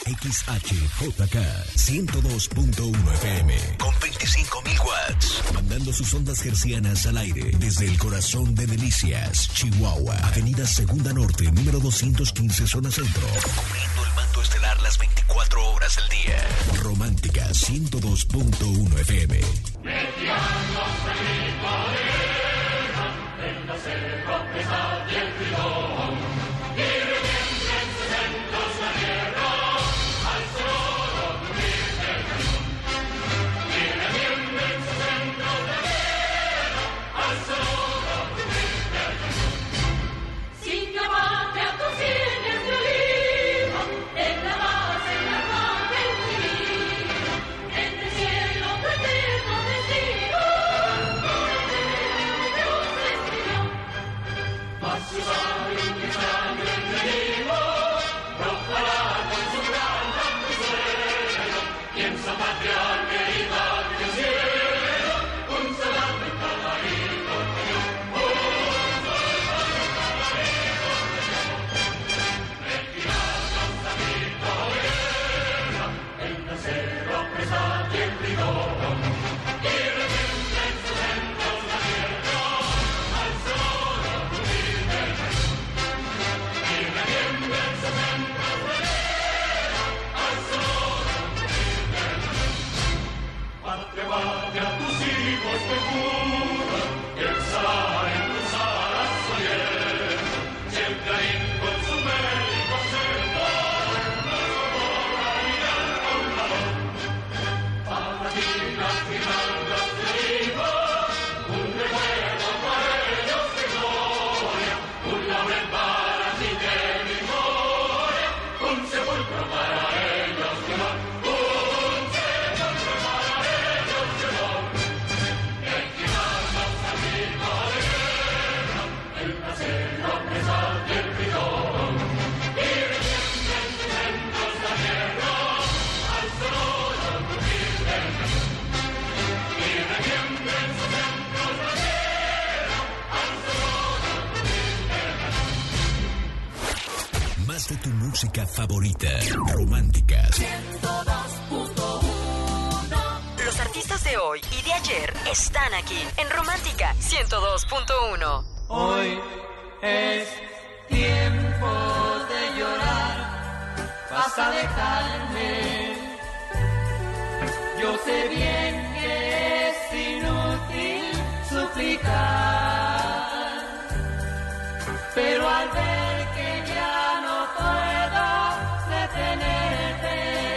XHJK 102.1 FM con 25.000 watts, mandando sus ondas hercianas al aire desde el corazón de Delicias, Chihuahua, Avenida Segunda Norte, número 215, zona centro, cubriendo el manto estelar las 24 horas del día. Romántica 102.1 FM. De tu música favorita, romántica. 102.1. Los artistas de hoy y de ayer están aquí en Romántica 102.1. Hoy es tiempo de llorar, vas a dejarme. Yo sé bien que es inútil suplicar, pero al ver que ya no puedo detenerte,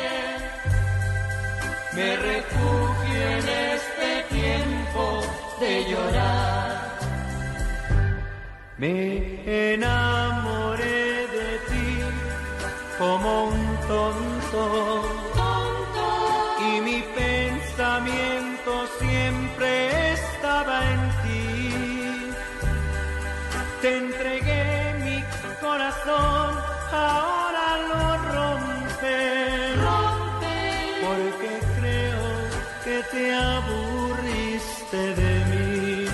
me refugio en este tiempo de llorar. Me enamoré de ti como un tonto, y mi pensamiento siempre estaba en ti. Te entregué mi corazón, ahora lo rompes, porque creo que te aburriste de mí.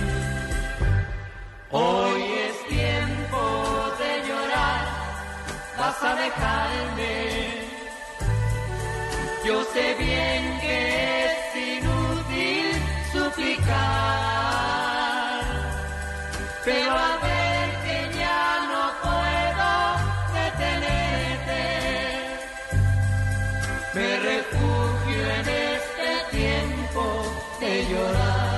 Hoy es tiempo de llorar, vas a dejarme. Yo sé bien que es inútil suplicar, pero a ver que ya no puedo detenerte, me refugio en este tiempo de llorar.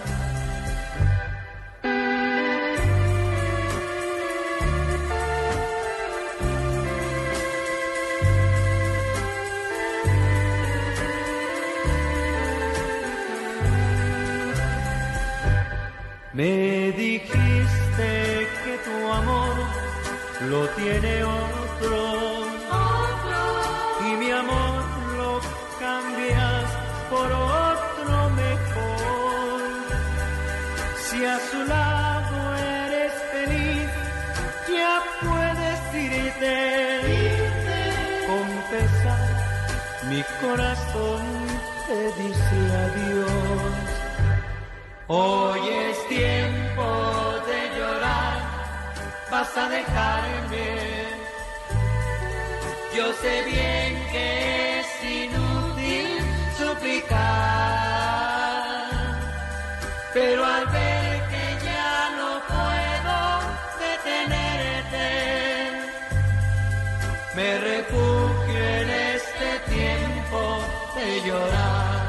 Me dijiste que tu amor lo tiene otro, y mi amor lo cambias por otro mejor. Si a su lado eres feliz, ya puedes irte. Confesar, mi corazón te dice adiós. Hoy es tiempo de llorar, vas a dejarme. Yo sé bien que suplicar, pero al ver que ya no puedo detenerte, me refugio en este tiempo de llorar.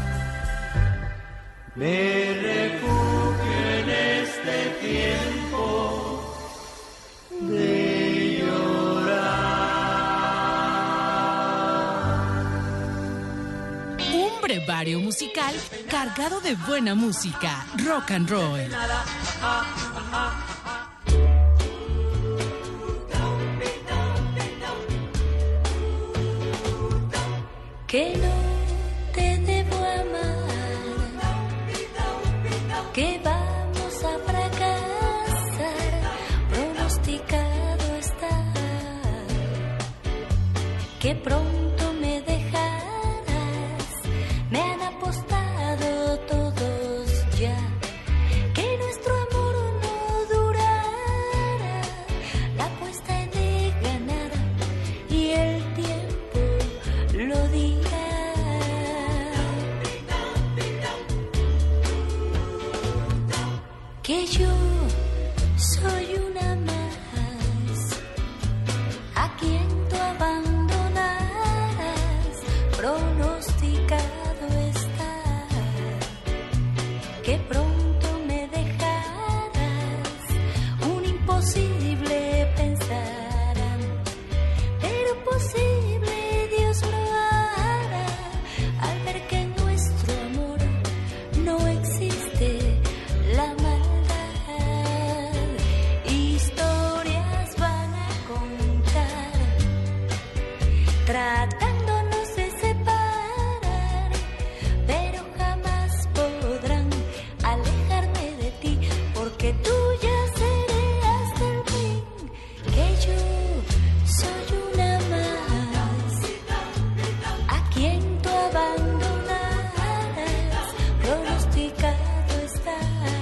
Me refugio en este tiempo de llorar. Un brevario musical cargado de buena música, rock and roll. Que no te debo amar, que vamos a fracasar, pronosticado está, que pronto me dejarás, me han apostado todos ya, que nuestro amor no durará, la apuesta es de ganar y el tiempo lo dirá. Que yo soy una más a quien tú abandonarás, pronosticado está, que pronto me dejarás, un imposible pensarán, pero posible Dios lo hará, al ver que en nuestro amor no existe la maldad. Historias van a contar, tratándonos de separar, pero jamás podrán alejarme de ti, porque tuya seré hasta el fin. Que yo soy una más a quien tú abandonarás, pronosticado está,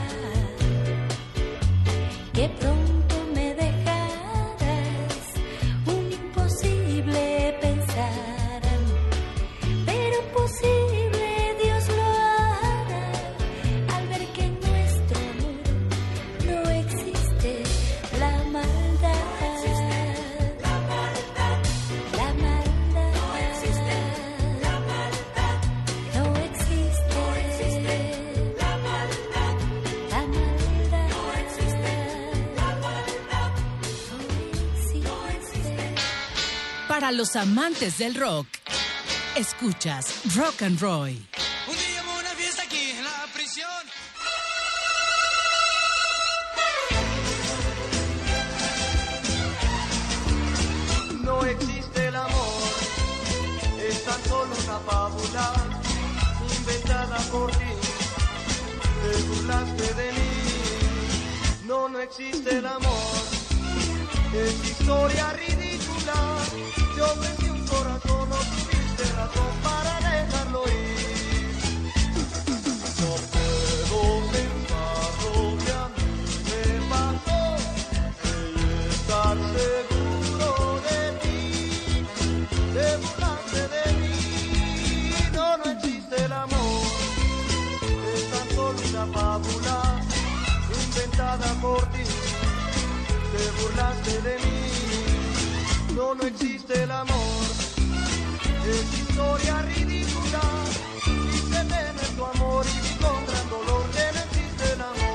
que pronto me dejarás, un imposible pensarán, pero posible Dios lo hará, al ver que en nuestro amor no existe la maldad. La maldad no existe, la maldad no existe, la maldad no existe, la maldad no existe. Para los amantes del rock, escuchas Rock and Roll. Un día hubo una fiesta aquí en la prisión. No existe el amor, es tan solo una fábula inventada por ti. Te burlaste de mí. No, no existe el amor, es historia ridícula. Yo ofrecí un corazón, no tuviste razón para dejarlo ir. No puedo pensar lo que a mí me pasó y estar seguro de ti. Te burlaste de mí. No, no existe el amor, es tan solo una fábula inventada por ti. Te burlaste de mí. No, no existe el amor, es historia ridícula. Quise tener tu amor y vi con gran dolor que no existe el amor.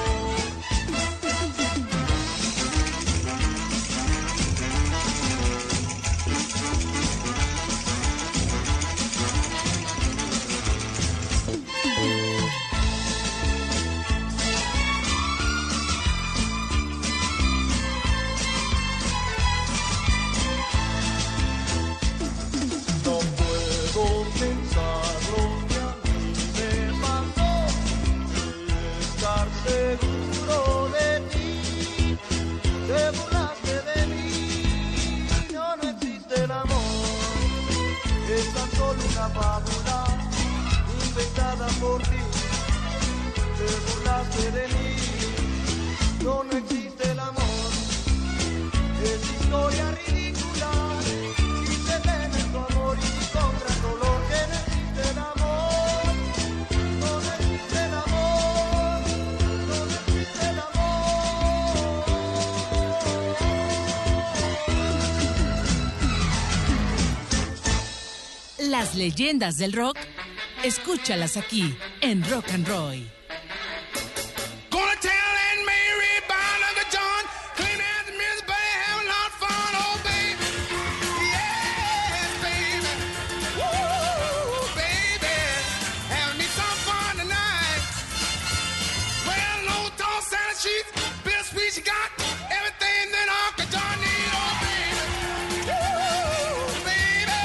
No puedo pensar lo que a mí me pasó y estar seguro de ti. Te burlaste de mí. No, no existe el amor, es tan solo una fábula inventada por ti. Te burlaste de mí. No, no existe el amor, es historia ridícula. Quise tener tu amor y con gran dolor que no existe el amor. Las leyendas del rock, escúchalas aquí en Rock and Roll. Gonna tell Aunt Mary about Uncle John, clean out the Miss Buddy, having a lot of fun, oh baby. Yes, baby. Woo, baby. Having me some fun tonight. Well, no tall salad sheets, bittersweet she got, everything that Uncle John need, oh baby. Woo, baby.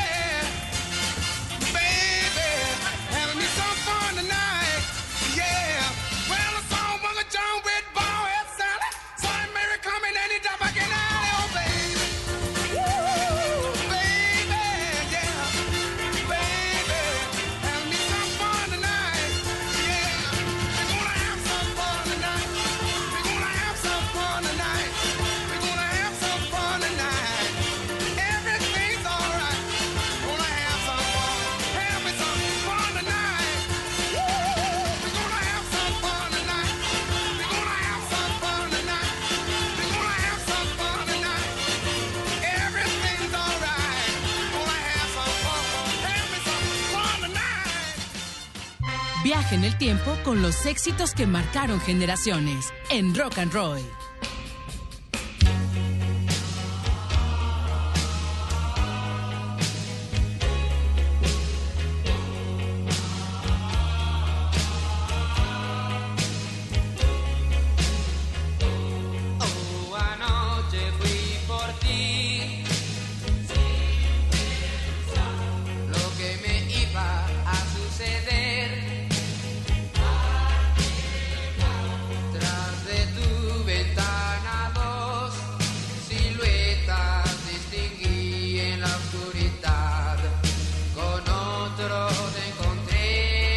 Baby. Having me some fun tonight. Yeah. Well, I saw Uncle John with ball head salad. Saw him Mary coming and he dropped back in the alley, oh baby. Woo, baby, yeah. Baby, having me some fun tonight. Yeah. We're gonna have some fun tonight. We're gonna have some fun tonight. We're gonna have some fun tonight. Everything's alright. Gonna have some fun. Have me some fun tonight. Woo, we're gonna have some fun tonight. We're gonna have some fun tonight. We're gonna have some fun tonight. Everything's alright. Gonna have some fun. Have me some fun tonight. Viaja en el tiempo con los éxitos que marcaron generaciones en Rock and Roll. Oh, anoche fui por ti. Lo que me iba a suceder. Tras de tu ventana dos siluetas distinguí en la oscuridad. Con otro te encontré.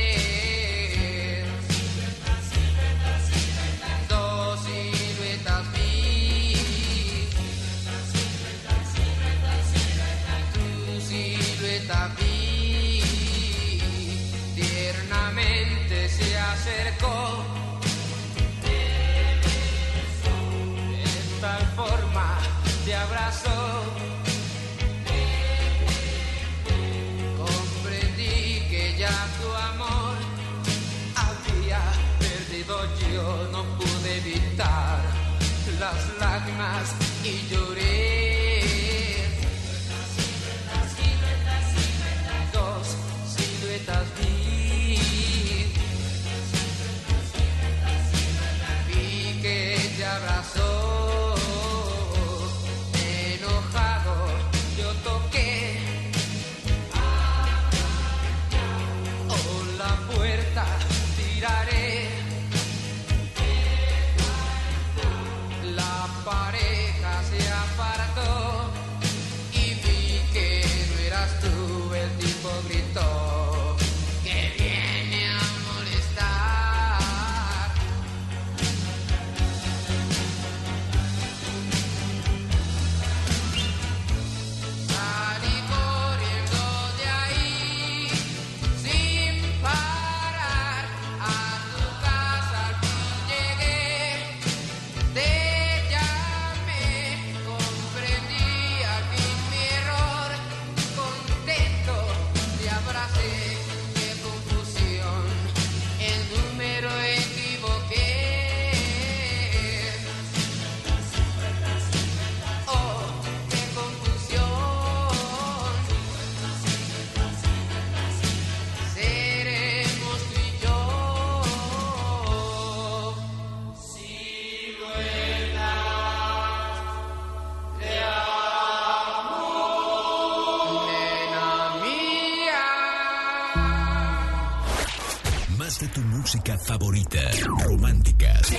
Dos siluetas vi. Tu silueta vi. Tiernamente se acercó. De tal forma te abrazó. Comprendí que ya tu amor había perdido. Yo no pude evitar las lágrimas y lloré. Dos siluetas vi. Vi que te abrazó. Enojado yo toqué. Oh, la puerta tiraré. La pareja se apartó y vi que no eras tú. El tipo gritó que viene a molestar. Salí corriendo de ahí sin parar. A tu casa al fin llegué. Te llamé, comprendí al fin mi error. Contento te abracé. Qué confusión, el número equivoqué. Oh, qué confusión. Seremos tú y yo. Nena mía. Más de tu música favorita, románticas.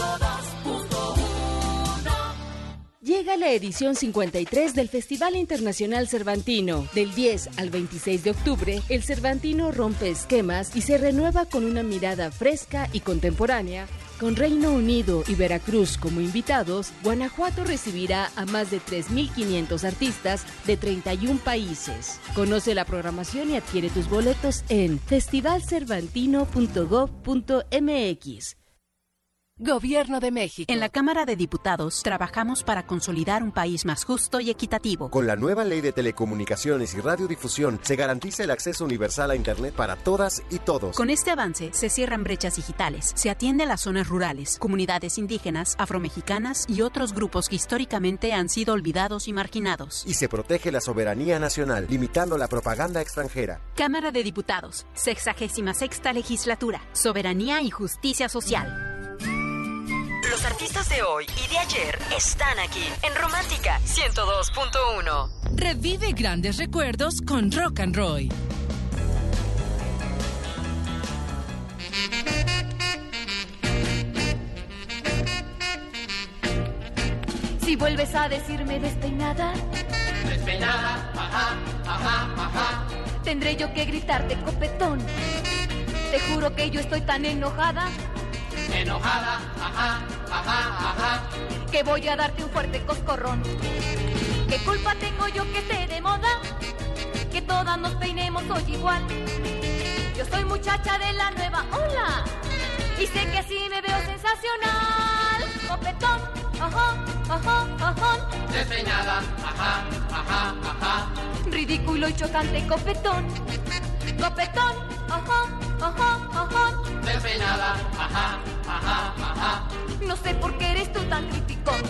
Llega la edición 53 del Festival Internacional Cervantino. Del 10 al 26 de octubre, el Cervantino rompe esquemas y se renueva con una mirada fresca y contemporánea. Con Reino Unido y Veracruz como invitados, Guanajuato recibirá a más de 3.500 artistas de 31 países. Conoce la programación y adquiere tus boletos en festivalcervantino.gov.mx. Gobierno de México. En la Cámara de Diputados trabajamos para consolidar un país más justo y equitativo. Con la nueva Ley de Telecomunicaciones y Radiodifusión se garantiza el acceso universal a Internet para todas y todos. Con este avance se cierran brechas digitales, se atiende a las zonas rurales, comunidades indígenas, afromexicanas y otros grupos que históricamente han sido olvidados y marginados. Y se protege la soberanía nacional, limitando la propaganda extranjera. Cámara de Diputados, 66ª Legislatura, Soberanía y Justicia Social. Los artistas de hoy y de ayer están aquí en Romántica 102.1. Revive grandes recuerdos con Rock and Roll. Si vuelves a decirme despeinada, ajá, ajá, ajá. tendré yo que gritarte copetón. Te juro que yo estoy tan enojada, Ajá, ajá, ajá. que voy a darte un fuerte coscorrón. ¿Qué culpa tengo yo que esté de moda? Que todas nos peinemos hoy igual. Yo soy muchacha de la nueva ola y sé que así me veo sensacional. Copetón, ajá, ajá, ajá. Despeinada, ajá, ajá, ajá. Ridículo y chocante copetón. Copetón, ajá, ajá, ajá. Despeinada, ajá, ajá, ajá. No sé por qué eres tú tan criticón.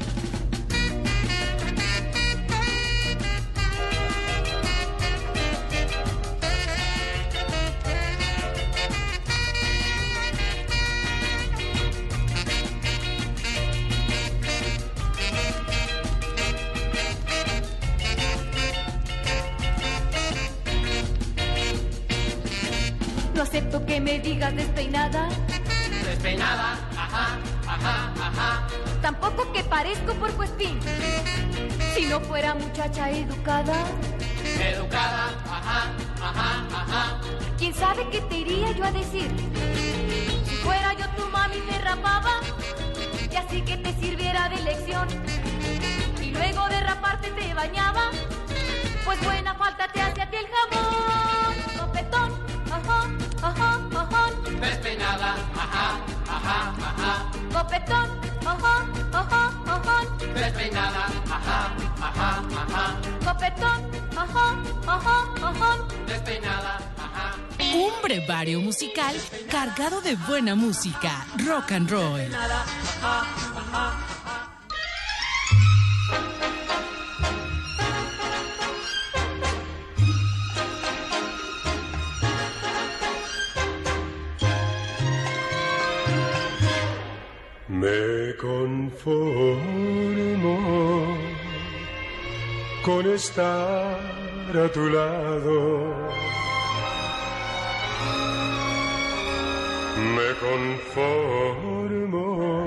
No acepto que me digas despeinada. Despeinada, ajá, ajá, ajá. Tampoco que parezco puercoespín. Si no fuera muchacha educada, Educada, ajá, ajá, ajá. ¿quién sabe qué te iría yo a decir? Si fuera yo tu mami me rapaba y así que te sirviera de lección. Y luego de raparte te bañaba, pues buena falta te hace a ti el jabón. Copetón, ajá, ajá, ajá. Despeinada, ajá, ajá, ajá. Copetón, ajá, ajá, ajá. Despeinada, ajá, ajá, ajá. Copetón, ajá, ajá, ajá. Despeinada, ajá. Un brevario musical cargado de buena música. Rock and Roll. Me conformo con estar a tu lado. Me conformo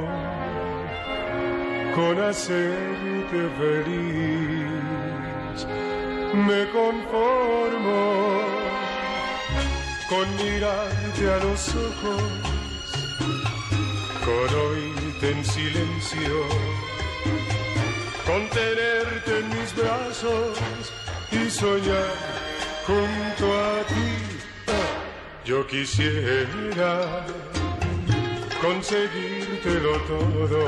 con hacerte feliz. Me conformo con mirarte a los ojos, con oírte en silencio, con tenerte en mis brazos y soñar junto a ti. Yo quisiera conseguírtelo todo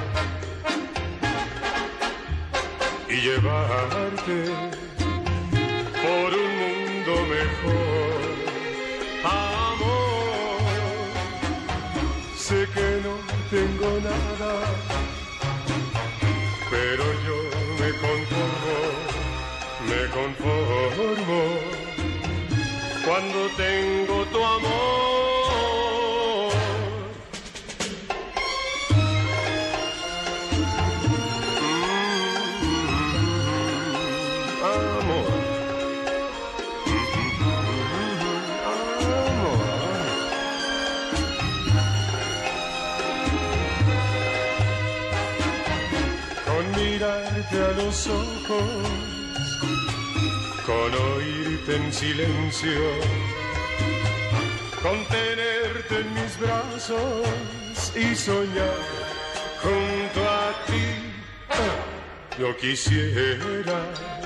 y llevarte por un mundo mejor. Amor, sé que no tengo nada, pero yo me conformo cuando tengo tu amor. Amor. Mirarte a los ojos, con oírte en silencio, con tenerte en mis brazos y soñar junto a ti. Yo quisiera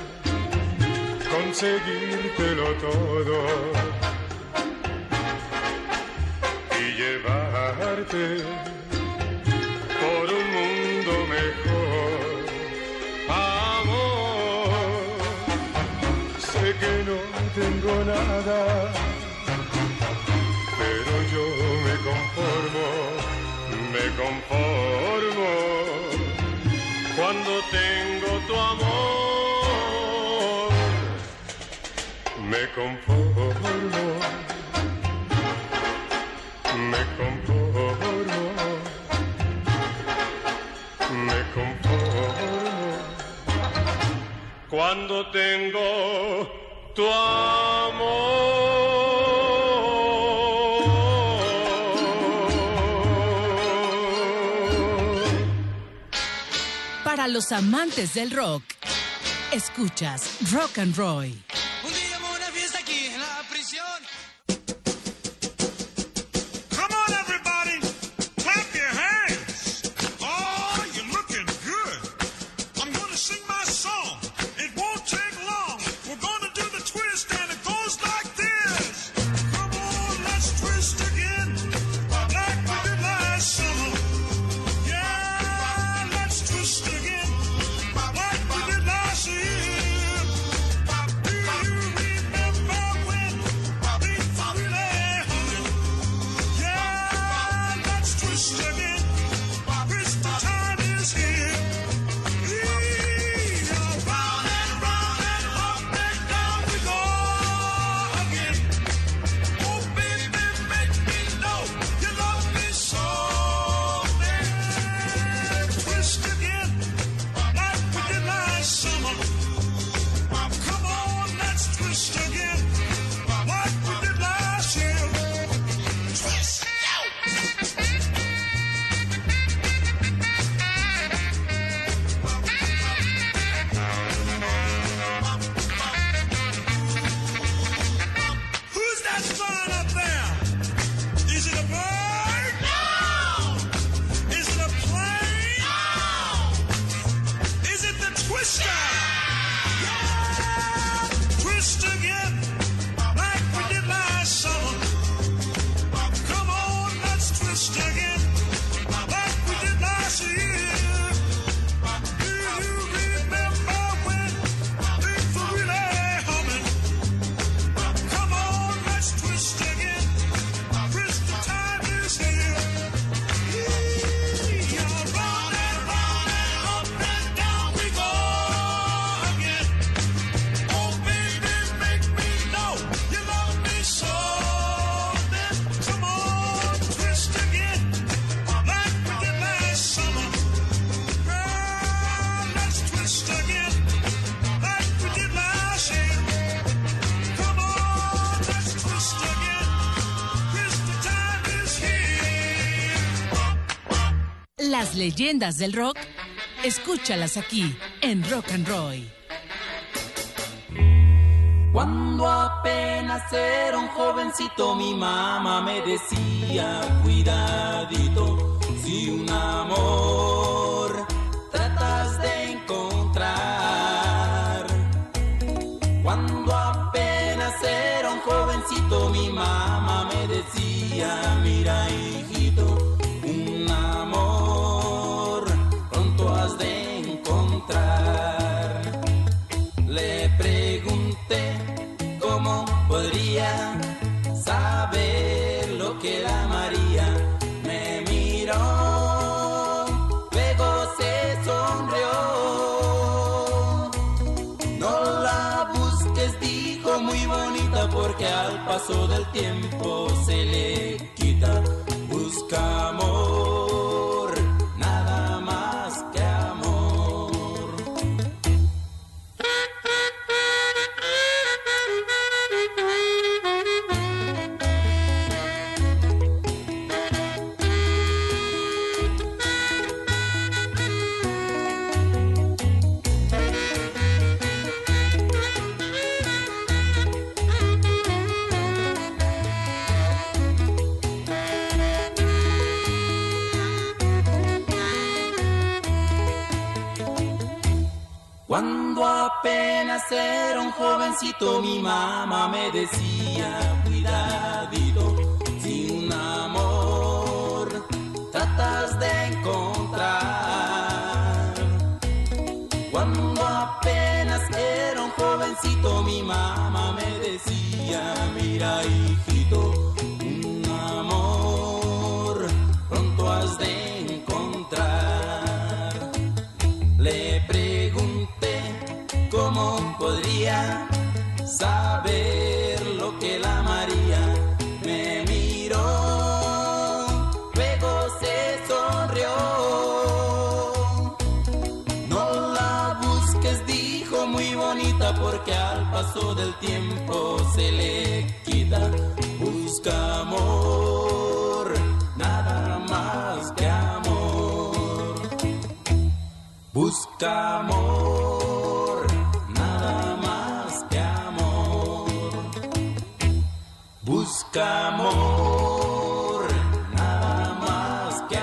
conseguírtelo todo y llevarte que no tengo nada, pero yo me conformo cuando tengo tu amor. Me conformo cuando tengo tu amor. Para los amantes del rock, escuchas Rock and Roll. Un día hubo una fiesta aquí en la prisión. Come on everybody, clap your hands. Oh, you're looking good. I'm gonna sing my song. It won't take long. We're gonna do the twist and it goes like this. Come on, let's twist again, like we did last summer. Yeah, let's twist again, like we did last year. Do you remember when things really happened? Yeah, let's twist again. Twist the time is here. Round and round and up and down we go again. Oh baby, make me know you love me so. Twist again, like we did last summer. Come on, let's twist again, like we did last year. Twist. Who's that flying up there? Is it a bird? No. Is it a plane? No. Is it the twister? Yeah. Twist again, like we did last summer. Come on, let's twist again, like we did last year. Do you remember when things were really humming? Come on, let's twist again. Twist, the time is here. Round and up and down we go again. Oh baby, make me know you love me so. Then come on, twist again, like we did last summer. Girl, let's twist again, like we did last year. Come on, let's twist again. Twist, the time is here. Las leyendas del rock, escúchalas aquí en Rock and Roll. Cuando apenas era un jovencito, mi mamá me decía, cuidadito, si un amor tratas de encontrar. Cuando apenas era un jovencito, mi mamá me decía, mira hijito, un amor pronto has de encontrar. Le pregunté cómo podría saber lo que era María. Me miró, luego se sonrió. No la busques, dijo, muy bonita, porque al paso del tiempo se le quita. Busca amor, nada más que amor. Cuando apenas era un jovencito, mi mamá me decía, cuidadito, si un amor tratas de encontrar. Cuando apenas era un jovencito, jovencito mi mamá me decía, mira hijito, un amor pronto has de encontrar. Le pregunté cómo podría saber lo que la amaría. Me miró, luego se sonrió. No la busques, dijo, muy bonita, porque al paso del tiempo se le quita. Busca amor, nada más que amor. Busca amor, nada más que amor. Busca amor, nada más que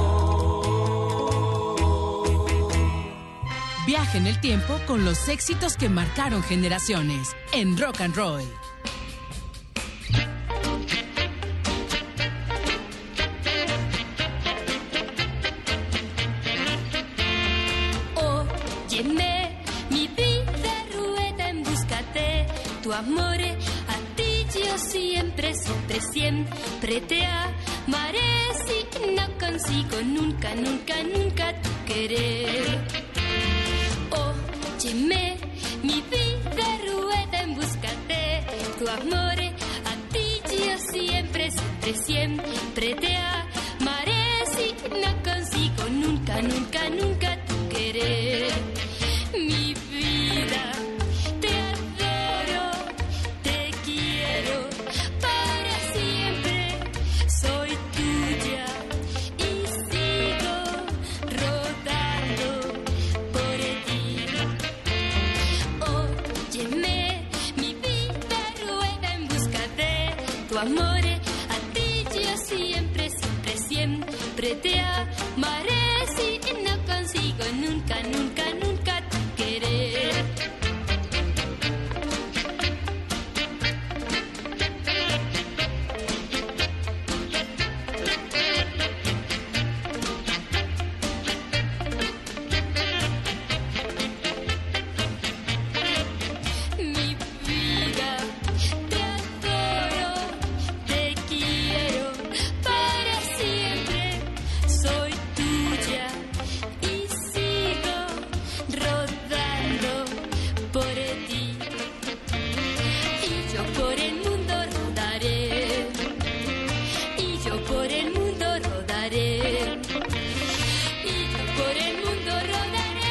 amor. Viaja en el tiempo con los éxitos que marcaron generaciones en Rock and Roll. Óyeme, mi vida rueda en busca de tu amor. A ti yo siempre, siempre, siempre te amaré. Si no consigo nunca, nunca, nunca tu querer. Óyeme, mi vida rueda en busca de tu amor. A ti yo siempre, siempre, siempre te amaré. Si no consigo nunca, nunca, nunca tu querer. Mi vida, te adoro, te quiero para siempre. Soy tuya y sigo rodando por ti. Óyeme, mi vida rueda en busca de tu amor. A ti yo siempre, siempre, siempre te amaré. Si no consigo nunca, nunca, nunca tu querer. Mi vida, te adoro, te quiero para siempre. Soy tuya y sigo rodando por ti. Y yo por el mundo rodaré. Y yo por el mundo rodaré. Y yo por el mundo rodaré.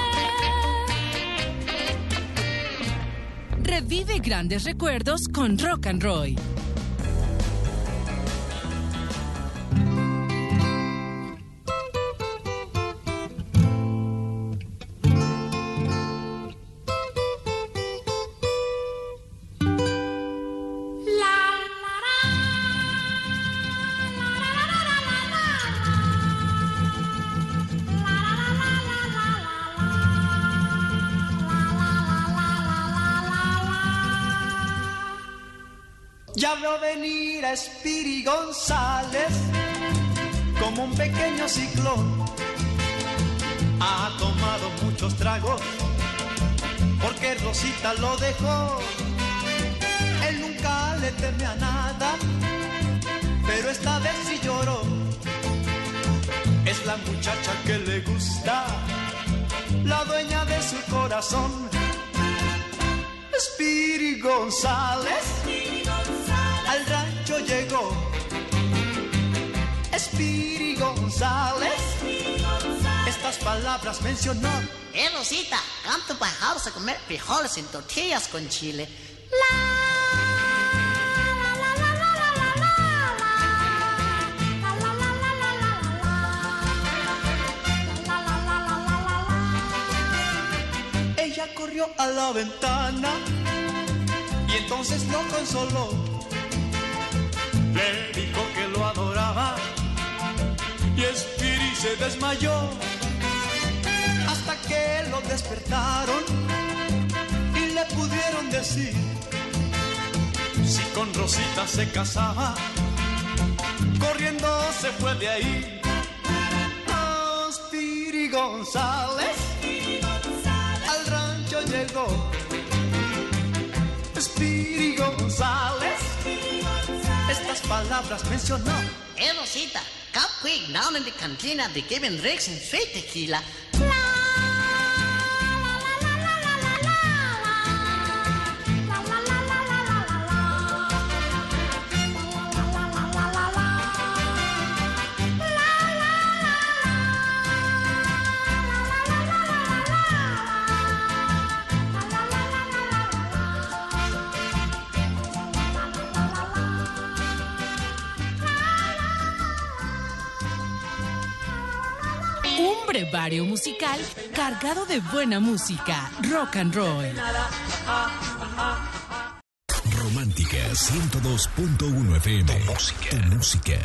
Revive grandes recuerdos con Rock and Roll. Ya veo venir a Spiri González como un pequeño ciclón. Ha tomado muchos tragos porque Rosita lo dejó. Él nunca le teme a nada, pero esta vez sí lloró. Es la muchacha que le gusta, la dueña de su corazón. Spiri González al rancho llegó. Spiri González estas palabras mencionó. Rosita, canto para dejarse comer frijoles en tortillas con chile. Ella corrió a la ventana y entonces lo consoló. Le dijo que lo adoraba y Spiri se desmayó. Hasta que lo despertaron y le pudieron decir si con Rosita se casaba. Corriendo se fue de ahí. Oh, Spiri González al rancho llegó. Speedy González. Estas palabras mencionó. Hey, Rosita, come quick down in the cantina. They're giving drinks and straight tequila. Un brevario musical cargado de buena música. Rock and roll. Romántica 102.1 FM. Tu música. Tu música.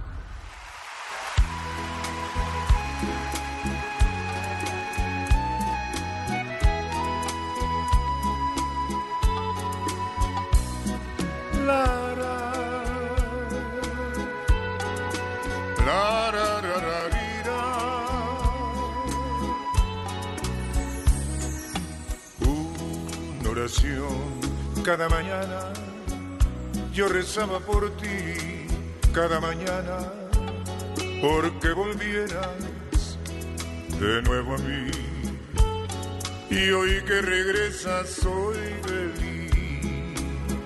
Cada mañana yo rezaba por ti, cada mañana, porque volvieras de nuevo a mí. Y hoy que regresas soy feliz.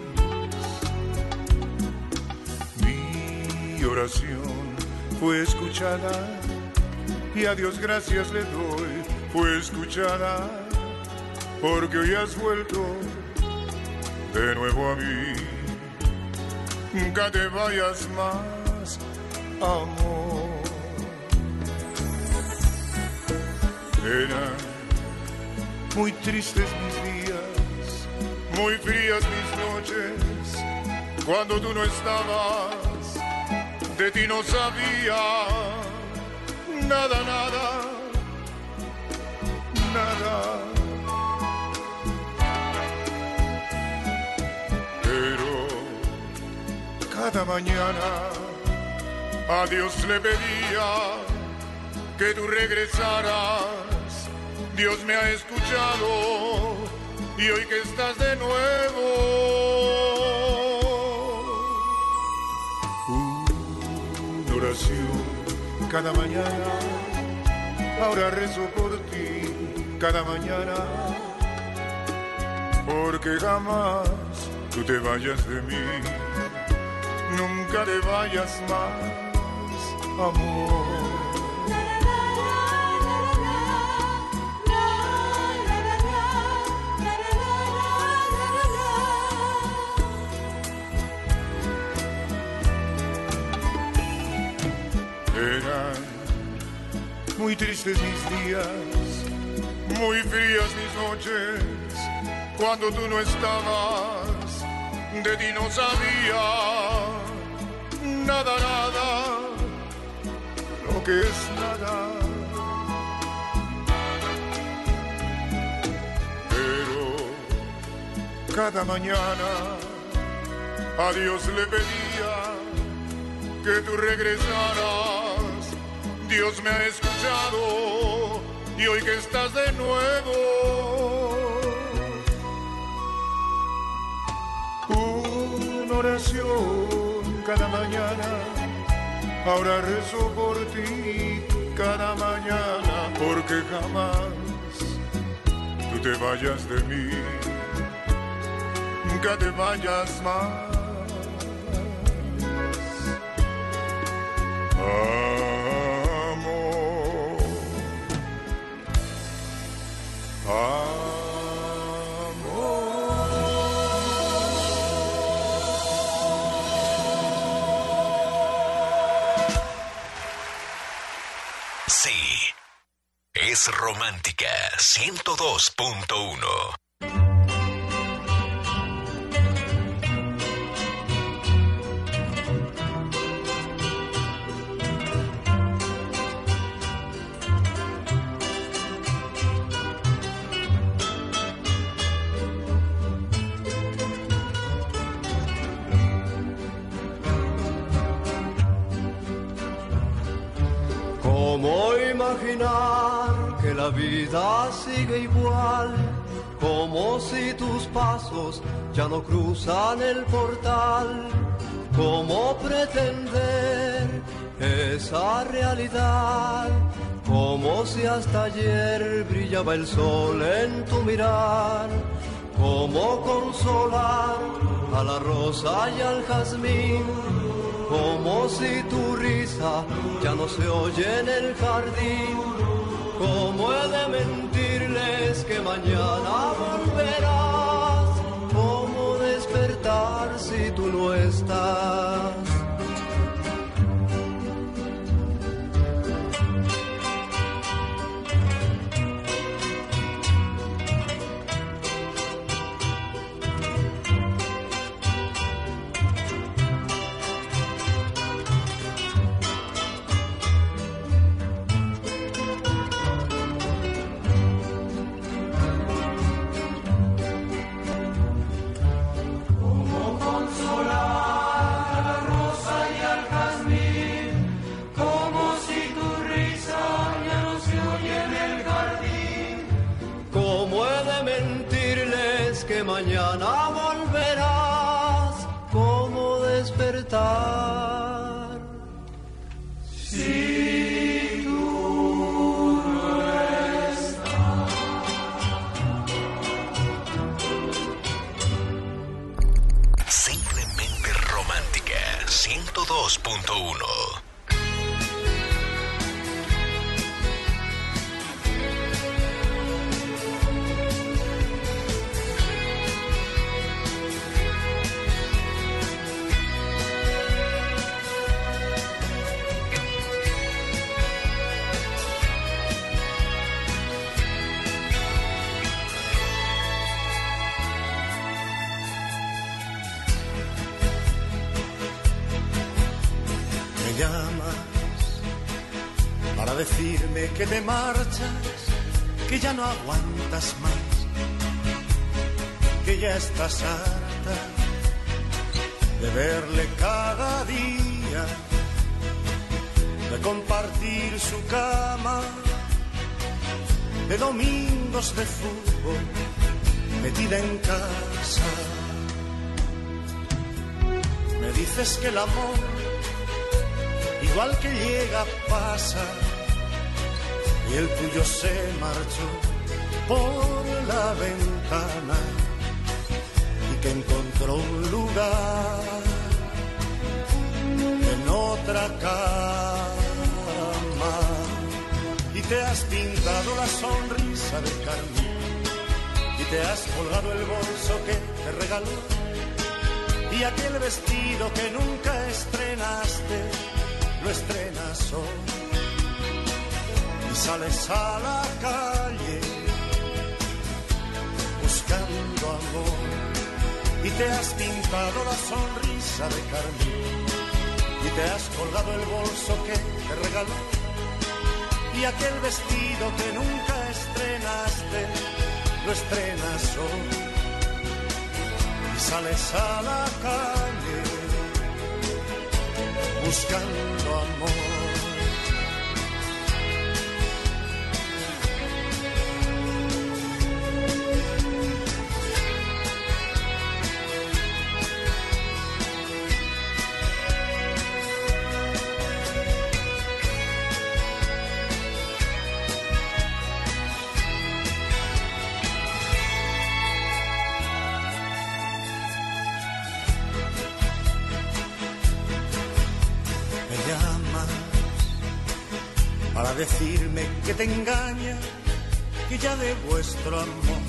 Mi oración fue escuchada y a Dios gracias le doy, fue escuchada porque hoy has vuelto de nuevo a mí. Nunca te vayas más, amor. Eran muy tristes mis días, muy frías mis noches, cuando tú no estabas, de ti no sabía nada, nada, nada. Cada mañana a Dios le pedía que tú regresaras. Dios me ha escuchado y hoy que estás de nuevo, una oración cada mañana. Ahora rezo por ti cada mañana, porque jamás tú te vayas de mí. Nunca te vayas más, amor. Eran muy tristes mis días, muy frías mis noches, cuando tú no estabas, de ti no sabía nada, nada, lo que es nada. Pero cada mañana a Dios le pedía que tú regresaras. Dios me ha escuchado y hoy que estás de nuevo, una oración cada mañana. Ahora rezo por ti cada mañana, porque jamás tú te vayas de mí, nunca te vayas más. Sí, es Romántica 102.1. ¿Cómo imaginar que la vida sigue igual como si tus pasos ya no cruzan el portal. ¿Cómo pretender esa realidad? Como si hasta ayer brillaba el sol en tu mirar. ¿Cómo consolar a la rosa y al jazmín? Como si tu risa ya no se oye en el jardín. ¿Cómo he de mentirles que mañana volverás? ¿Cómo despertar si tú no estás? Mañana volverás, ¿cómo despertar? Si tú no estás. Simplemente romántica, 102.1. Decirme que te marchas, que ya no aguantas más, que ya estás harta de verle cada día, de compartir su cama, de domingos de fútbol, metida en casa. Me dices que el amor, igual que llega, pasa, y el tuyo se marchó por la ventana y que encontró un lugar en otra cama y te has pintado la sonrisa de carmín y te has colgado el bolso que te regaló y aquel vestido que nunca estrenaste lo estrenas hoy. Y sales a la calle buscando amor y te has pintado la sonrisa de carmín y te has colgado el bolso que te regaló y aquel vestido que nunca estrenaste lo estrenas hoy. Y sales a la calle buscando amor. Para decirme que te engaña, que ya de vuestro amor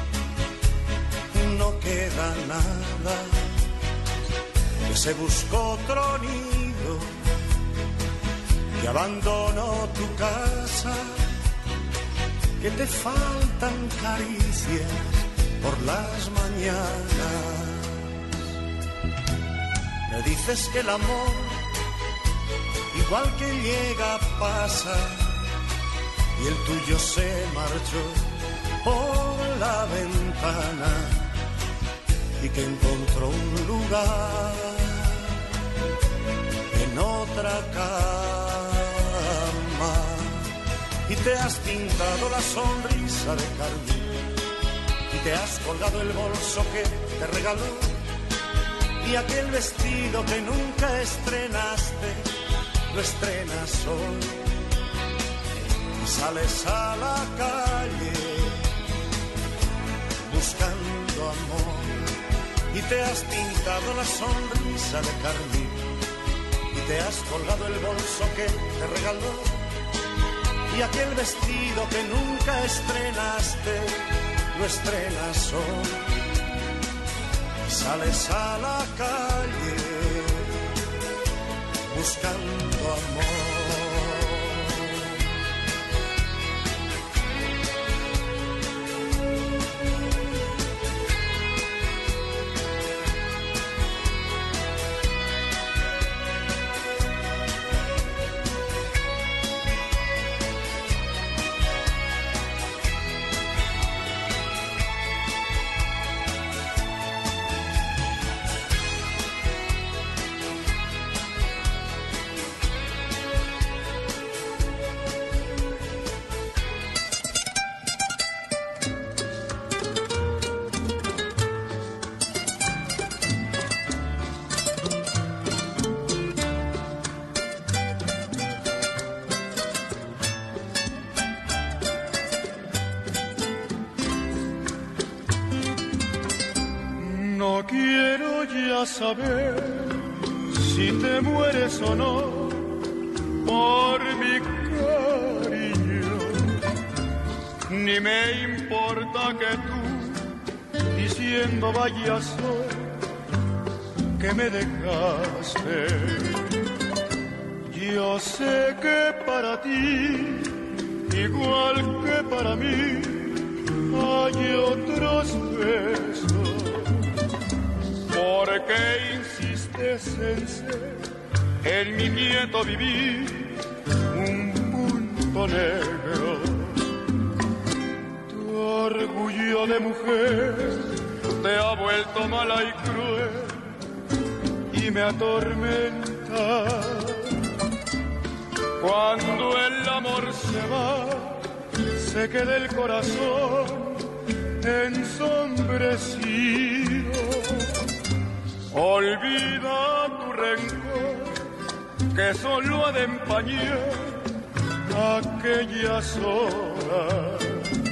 no queda nada, que se buscó otro nido, que abandonó tu casa, que te faltan caricias por las mañanas. Me dices que el amor, igual que llega, pasa, y el tuyo se marchó por la ventana y que encontró un lugar en otra cama y te has pintado la sonrisa de carmín y te has colgado el bolso que te regaló y aquel vestido que nunca estrenaste, lo estrenas hoy y sales a la calle buscando amor y te has pintado la sonrisa de carmín y te has colgado el bolso que te regaló y aquel vestido que nunca estrenaste, lo estrenas hoy y sales a la calle buscando amor. No quiero ya saber si te mueres o no por mi cariño, ni me importa que tú diciendo vayas hoy que me dejaste. Yo sé que para ti, igual que para mí, hay otros besos. ¿Por qué insistes en ser en mi nieto vivir un punto negro? Tu orgullo de mujer te ha vuelto mala y cruel y me atormenta. Cuando el amor se va, se queda el corazón ensombrecido. Olvida tu rencor que solo ha de empañar aquellas horas.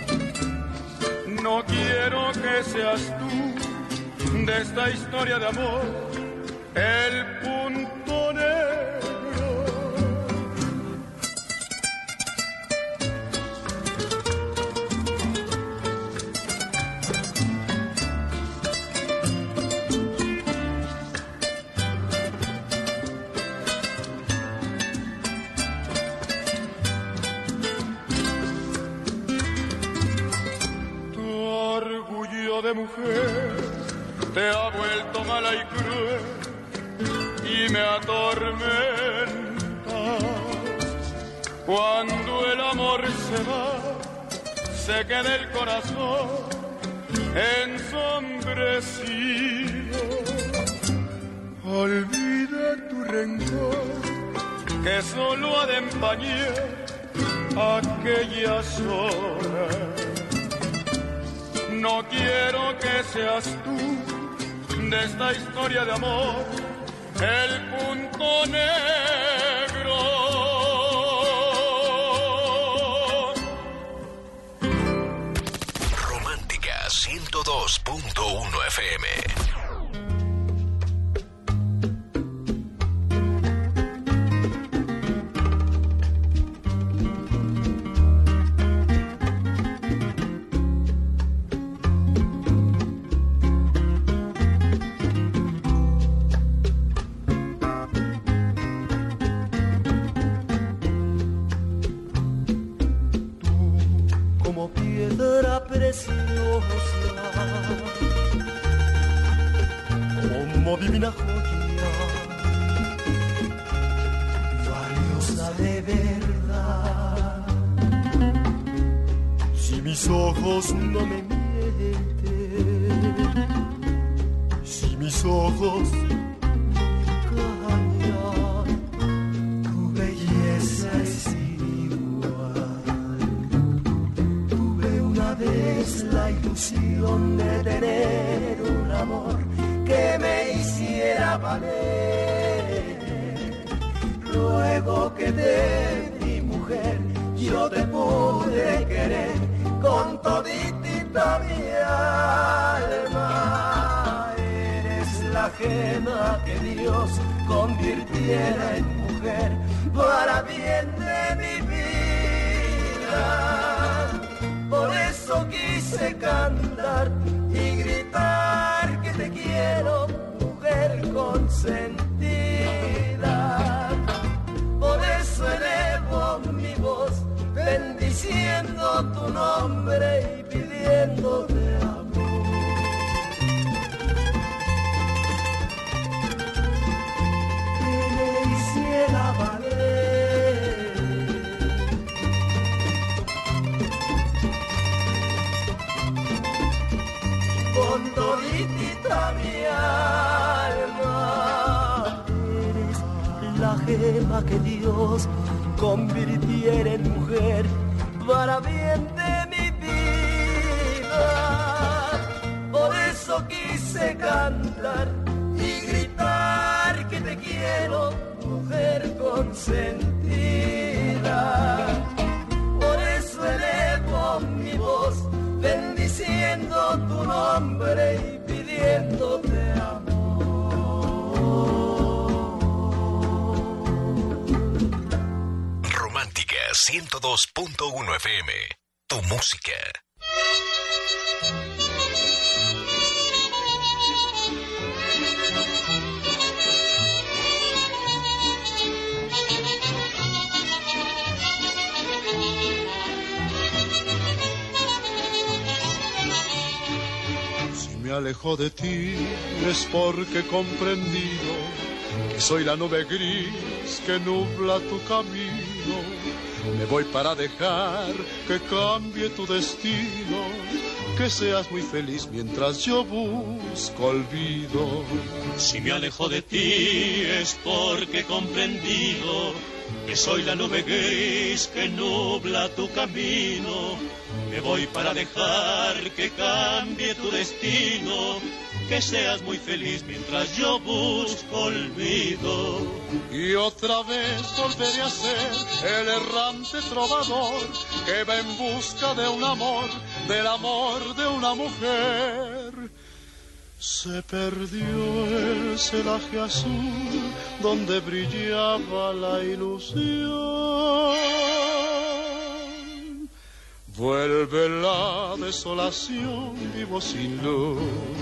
No quiero que seas tú de esta historia de amor el punto negro. De mujer te ha vuelto mala y cruel y me atormenta. Cuando el amor se va, se queda el corazón ensombrecido. Olvida tu rencor que solo ha de empañar aquellas horas. No quiero que seas tú de esta historia de amor el punto negro. Romántica 102.1 FM. Como divina joya, valiosa de verdad. Si mis ojos no me mienten, si mis ojos no engañan, tu belleza es sin igual. Tuve una vez Eres la ilusión de tener un amor que me hiciera valer. Luego que te di mujer, yo te pude querer con toditita mi alma. Eres la gema que Dios convirtiera en mujer para bien de mi vida. Por eso quise cantar y gritar que te quiero, mujer consentida. Por eso elevo mi voz, bendiciendo tu nombre y pidiéndote amor. Que me hiciera valer. Con toditita mi alma, eres la gema que Dios convirtiera en mujer para bien de mi vida. Por eso quise cantar y gritar que te quiero, mujer consentida. Por eso elevo mi voz, bendiciendo tu nombre y pidiéndote amor. Romántica 102.1 FM. Tu música. Me alejo de ti es porque he comprendido que soy la nube gris que nubla tu camino. Me voy para dejar que cambie tu destino, que seas muy feliz mientras yo busco olvido. Si me alejo de ti es porque he comprendido que soy la nube gris que nubla tu camino. Me voy para dejar que cambie tu destino, que seas muy feliz mientras yo busco olvido. Y otra vez volveré a ser el errante trovador que va en busca de un amor, del amor de una mujer. Se perdió el celaje azul donde brillaba la ilusión. Vuelve la desolación, vivo sin luz.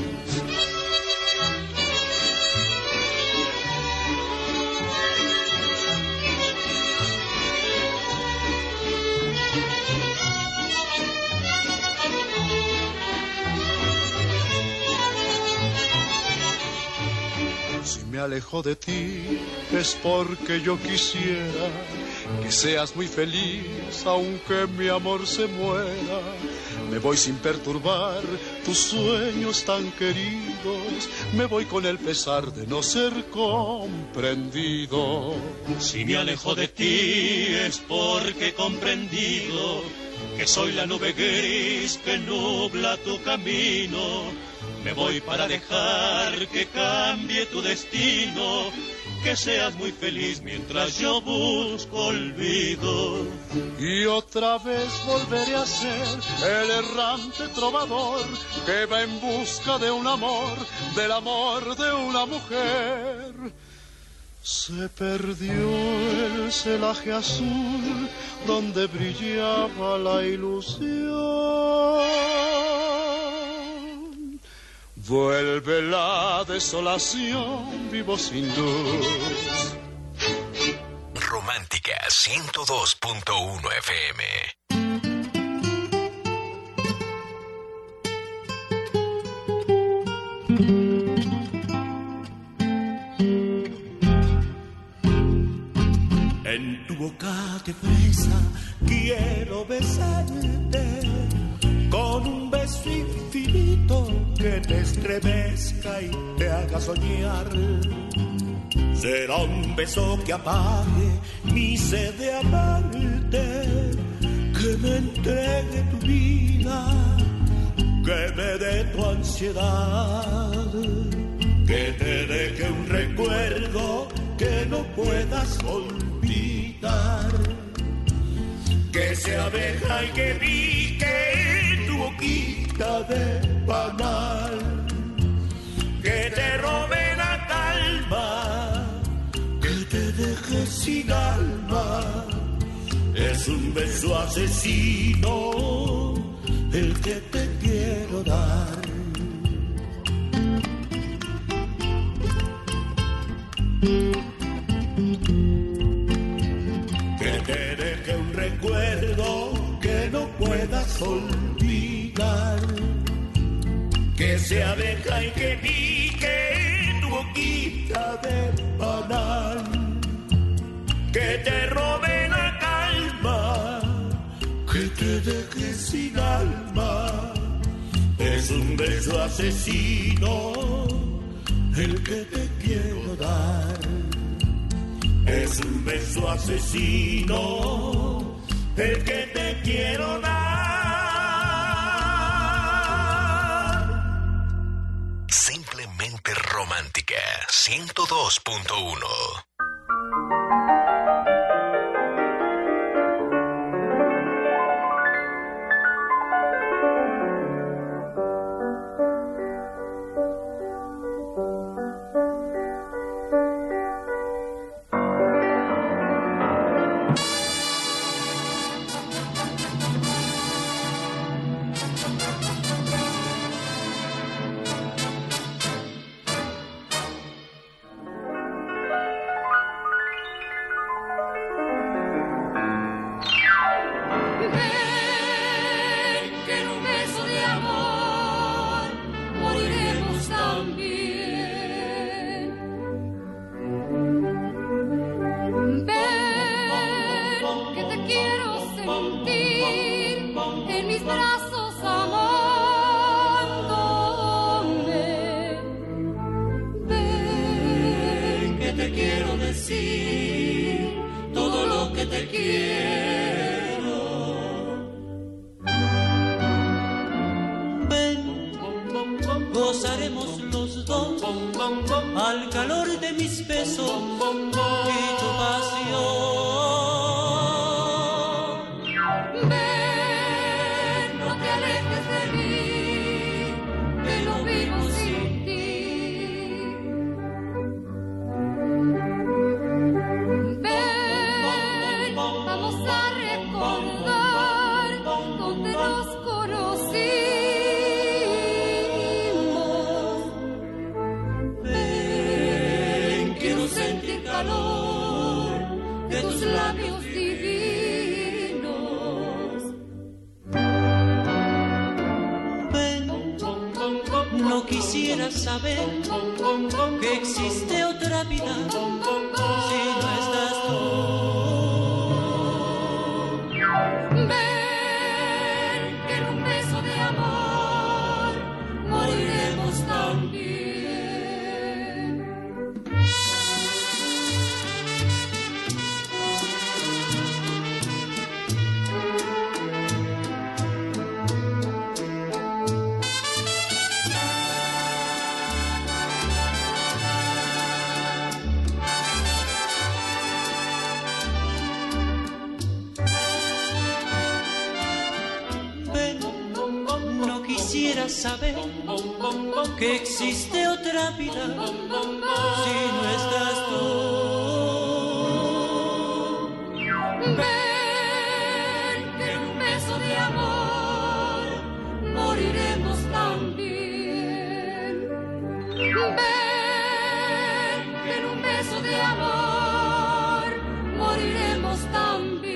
Si me alejo de ti es porque yo quisiera que seas muy feliz, aunque mi amor se muera. Me voy sin perturbar tus sueños tan queridos, me voy con el pesar de no ser comprendido. Si me alejo de ti es porque he comprendido que soy la nube gris que nubla tu camino. Me voy para dejar que cambie tu destino, que seas muy feliz mientras yo busco olvido. Y otra vez volveré a ser el errante trovador que va en busca de un amor, del amor de una mujer. Se perdió el celaje azul donde brillaba la ilusión. Vuelve la desolación, vivo sin luz. Romántica 102.1 FM. En tu boca de fresa quiero besarte con un beso infinito que te estremezca y te haga soñar. Será un beso que apague mi sed de amarte, que me entregue tu vida que me dé tu ansiedad, que te deje un recuerdo que no puedas olvidar, que se abeja y que pique tu boquita de panal, que te robe la calma, que te deje sin alma. Es un beso asesino el que te quiero dar. Que te deje un recuerdo que no puedas olvidar, que se abeja y que pique tu boquita de panal, que te robe la calma, que te deje sin alma. Es un beso asesino el que te quiero dar. Es un beso asesino el que te quiero dar. Simplemente romántica 102.1. Saber que existe otra vida si no estás tú. Ven, que en un beso de amor moriremos también. Ven, que en un beso de amor moriremos también.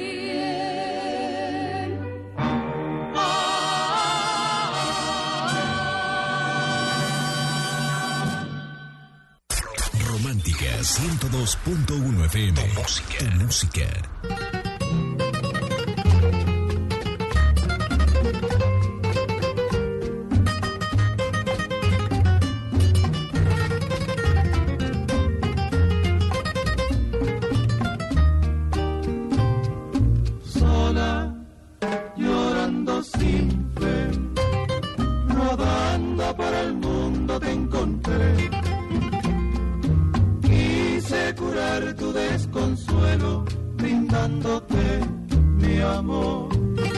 Romántica 102.1 FM. Tu música. Tu música. Sola, llorando sin fe, no tu desconsuelo, brindándote mi amor.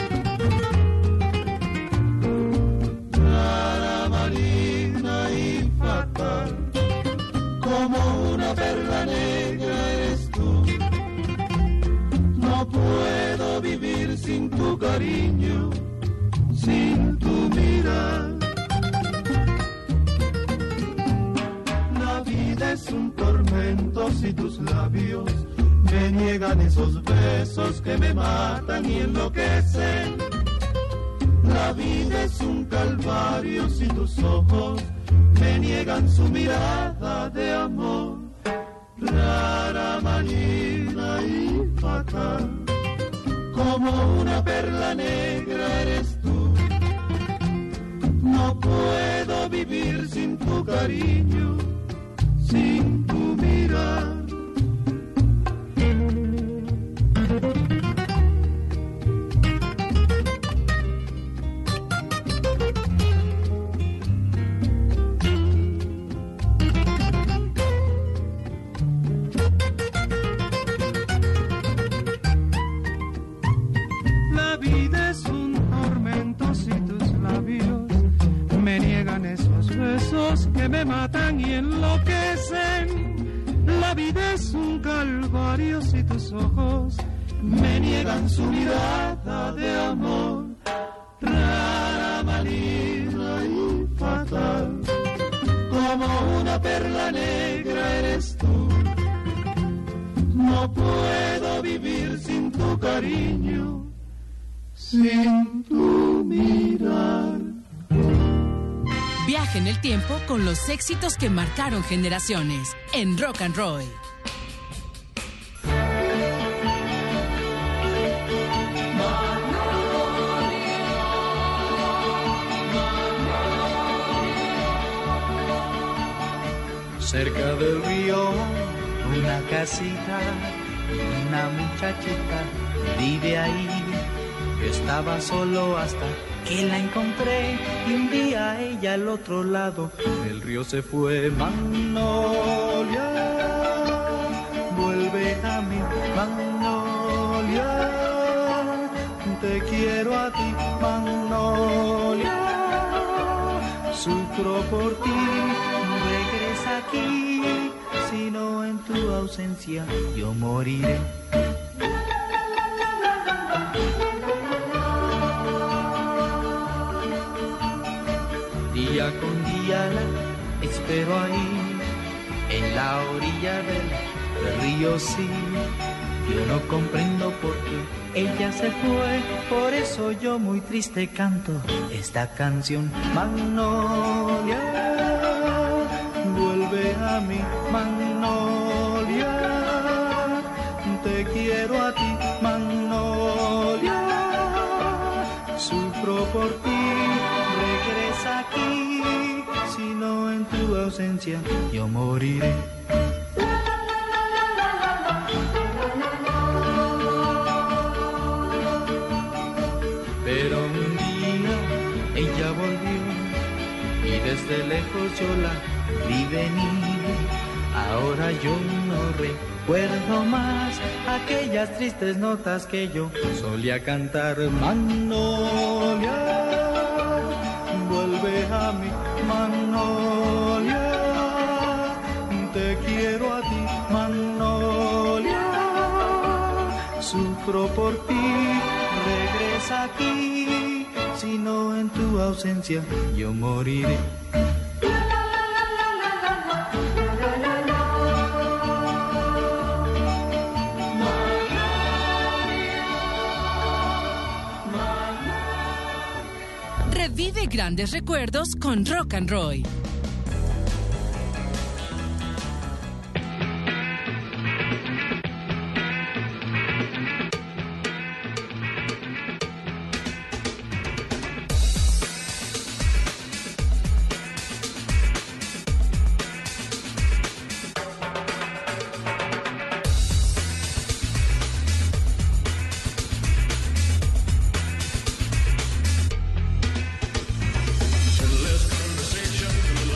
Rara, maligna y fatal, como una perla negra eres tú. No puedo vivir sin tu cariño, sin tu mirar. La vida es un tormento si tus labios me niegan esos besos que me matan y enloquecen. La vida es un calvario si tus ojos me niegan su mirada de amor. Rara, maligna y fatal, como una perla negra eres tú. No puedo vivir sin tu cariño, sin tu mirar. La vida es un tormento si tus labios me niegan esos besos que me matan y enloquecen. La vida es un calvario si tus ojos me niegan su mirada de amor. Rara, maligna y fatal, como una perla negra eres tú. No puedo vivir sin tu cariño, sin tu mirar. Viaja en el tiempo con los éxitos que marcaron generaciones en Rock and Roll. Cerca del río, una casita, una muchachita vive ahí. Yo estaba solo hasta que la encontré y un día ella al otro lado del río se fue. Magnolia, vuelve a mí, Magnolia, te quiero a ti, Magnolia, sufro por ti, regresa aquí, si no en tu ausencia yo moriré. Día con día la espero ahí, en la orilla del río, sí. Yo no comprendo por qué ella se fue, por eso yo muy triste canto esta canción. Magnolia, vuelve a mí, Magnolia, te quiero a ti, Magnolia, sufro por ti, regresa aquí, si no en tu ausencia yo moriré. Pero un día ella volvió y desde lejos yo la vi venir. Ahora yo no recuerdo más aquellas tristes notas que yo solía cantar. Magnolia, vuelve a mí, Magnolia, te quiero a ti, Magnolia, sufro por ti, regresa aquí, si no en tu ausencia yo moriré. Revive grandes recuerdos con Rock and Roll. Less conversation,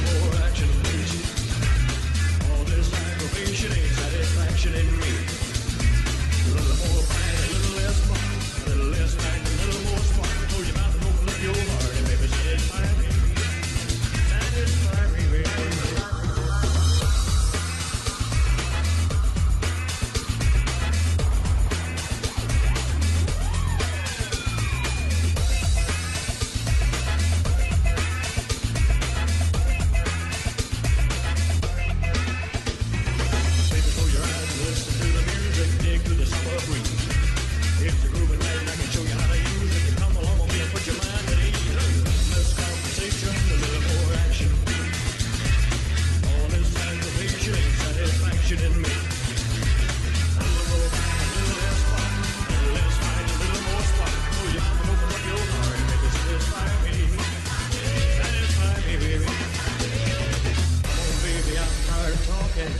talking.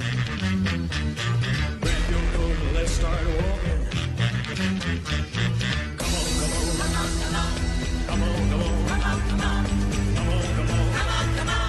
Grab your coat and let's start walking. Come on, come on. Come on, come on. Come on, come on. Come on, come on. Come on, come on. Come on, come on.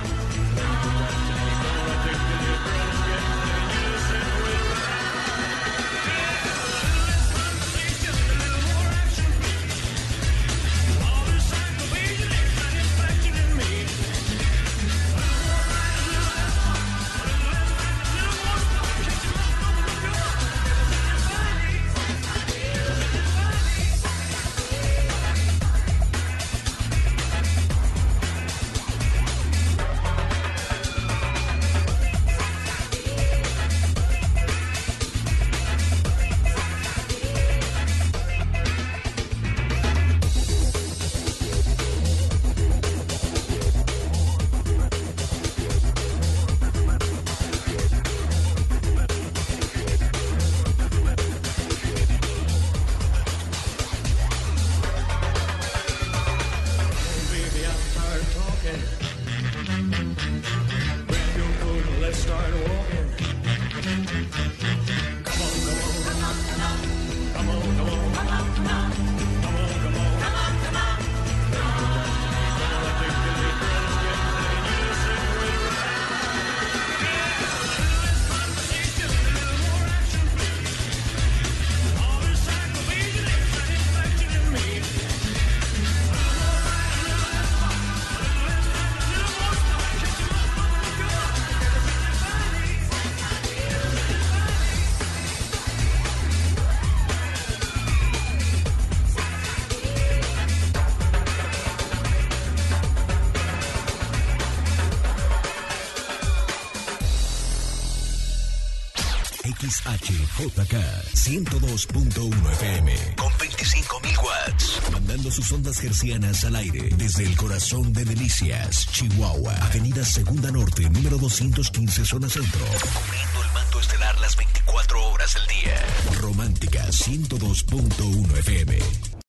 XHJK 102.1 FM con 25.000 watts, mandando sus ondas hercianas al aire desde el corazón de Delicias, Chihuahua, Avenida Segunda Norte, número 215, zona centro, cubriendo el manto estelar las 24 horas del día. Romántica 102.1 FM.